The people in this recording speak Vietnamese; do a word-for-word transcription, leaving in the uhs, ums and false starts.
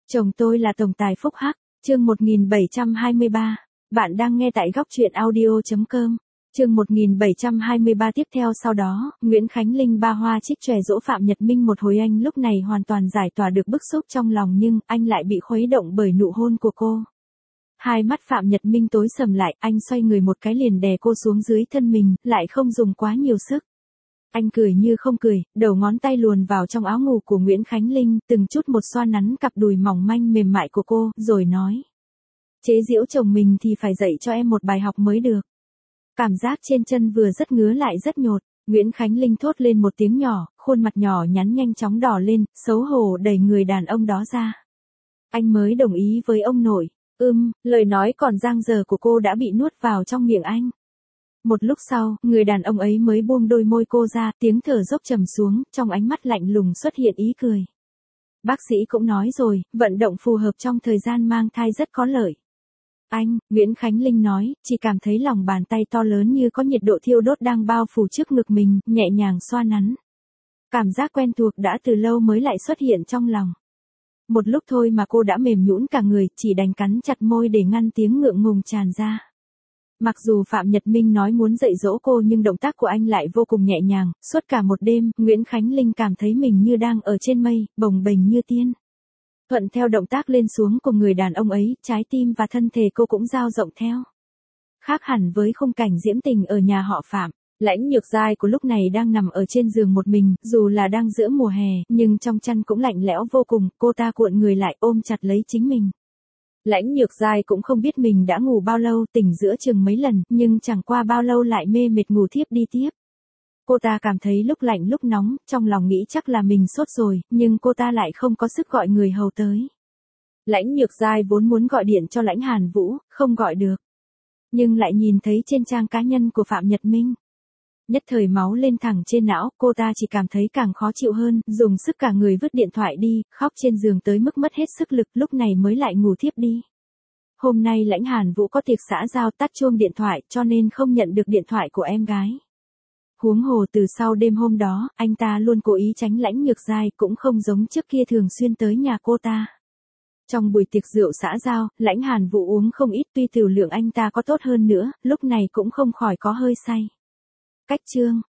Chồng tôi là tổng tài phúc hắc, chương một nghìn bảy trăm hai mươi ba. Bạn đang nghe tại góc truyện audio chấm com. Chương một nghìn bảy trăm hai mươi ba tiếp theo sau đó, Nguyễn Khánh Linh ba hoa trích chòe dỗ Phạm Nhật Minh một hồi, anh lúc này hoàn toàn giải tỏa được bức xúc trong lòng, nhưng anh lại bị khuấy động bởi nụ hôn của cô. Hai mắt Phạm Nhật Minh tối sầm lại, anh xoay người một cái liền đè cô xuống dưới thân mình, lại không dùng quá nhiều sức. Anh cười như không cười, đầu ngón tay luồn vào trong áo ngủ của Nguyễn Khánh Linh, từng chút một xoa nắn cặp đùi mỏng manh mềm mại của cô, rồi nói. Chế giễu chồng mình thì phải dạy cho em một bài học mới được. Cảm giác trên chân vừa rất ngứa lại rất nhột, Nguyễn Khánh Linh thốt lên một tiếng nhỏ, khuôn mặt nhỏ nhắn nhanh chóng đỏ lên, xấu hổ đẩy người đàn ông đó ra. Anh mới đồng ý với ông nội, ưm, lời nói còn dang dở của cô đã bị nuốt vào trong miệng anh. Một lúc sau, người đàn ông ấy mới buông đôi môi cô ra, tiếng thở dốc trầm xuống, trong ánh mắt lạnh lùng xuất hiện ý cười. Bác sĩ cũng nói rồi, vận động phù hợp trong thời gian mang thai rất có lợi. Anh, Nguyễn Khánh Linh nói, chỉ cảm thấy lòng bàn tay to lớn như có nhiệt độ thiêu đốt đang bao phủ trước ngực mình, nhẹ nhàng xoa nắn. Cảm giác quen thuộc đã từ lâu mới lại xuất hiện trong lòng. Một lúc thôi mà cô đã mềm nhũn cả người, chỉ đành cắn chặt môi để ngăn tiếng ngượng ngùng tràn ra. Mặc dù Phạm Nhật Minh nói muốn dạy dỗ cô nhưng động tác của anh lại vô cùng nhẹ nhàng, suốt cả một đêm, Nguyễn Khánh Linh cảm thấy mình như đang ở trên mây, bồng bềnh như tiên. Thuận theo động tác lên xuống của người đàn ông ấy, trái tim và thân thể cô cũng dao rộng theo. Khác hẳn với khung cảnh diễm tình ở nhà họ Phạm, Lãnh Nhược Giai của lúc này đang nằm ở trên giường một mình, dù là đang giữa mùa hè, nhưng trong chăn cũng lạnh lẽo vô cùng, cô ta cuộn người lại ôm chặt lấy chính mình. Lãnh Nhược Giai cũng không biết mình đã ngủ bao lâu, tỉnh giữa chừng mấy lần, nhưng chẳng qua bao lâu lại mê mệt ngủ thiếp đi tiếp. Cô ta cảm thấy lúc lạnh lúc nóng, trong lòng nghĩ chắc là mình sốt rồi, nhưng cô ta lại không có sức gọi người hầu tới. Lãnh Nhược Giai vốn muốn gọi điện cho Lãnh Hàn Vũ, không gọi được. Nhưng lại nhìn thấy trên trang cá nhân của Phạm Nhật Minh. Nhất thời máu lên thẳng trên não, cô ta chỉ cảm thấy càng khó chịu hơn, dùng sức cả người vứt điện thoại đi, khóc trên giường tới mức mất hết sức lực, lúc này mới lại ngủ thiếp đi. Hôm nay Lãnh Hàn Vũ có tiệc xã giao, tắt chuông điện thoại, cho nên không nhận được điện thoại của em gái. Huống hồ từ sau đêm hôm đó, anh ta luôn cố ý tránh Lãnh Nhược Giai, cũng không giống trước kia thường xuyên tới nhà cô ta. Trong buổi tiệc rượu xã giao, Lãnh Hàn Vũ uống không ít, tuy tiểu lượng anh ta có tốt hơn nữa, lúc này cũng không khỏi có hơi say. Cách chương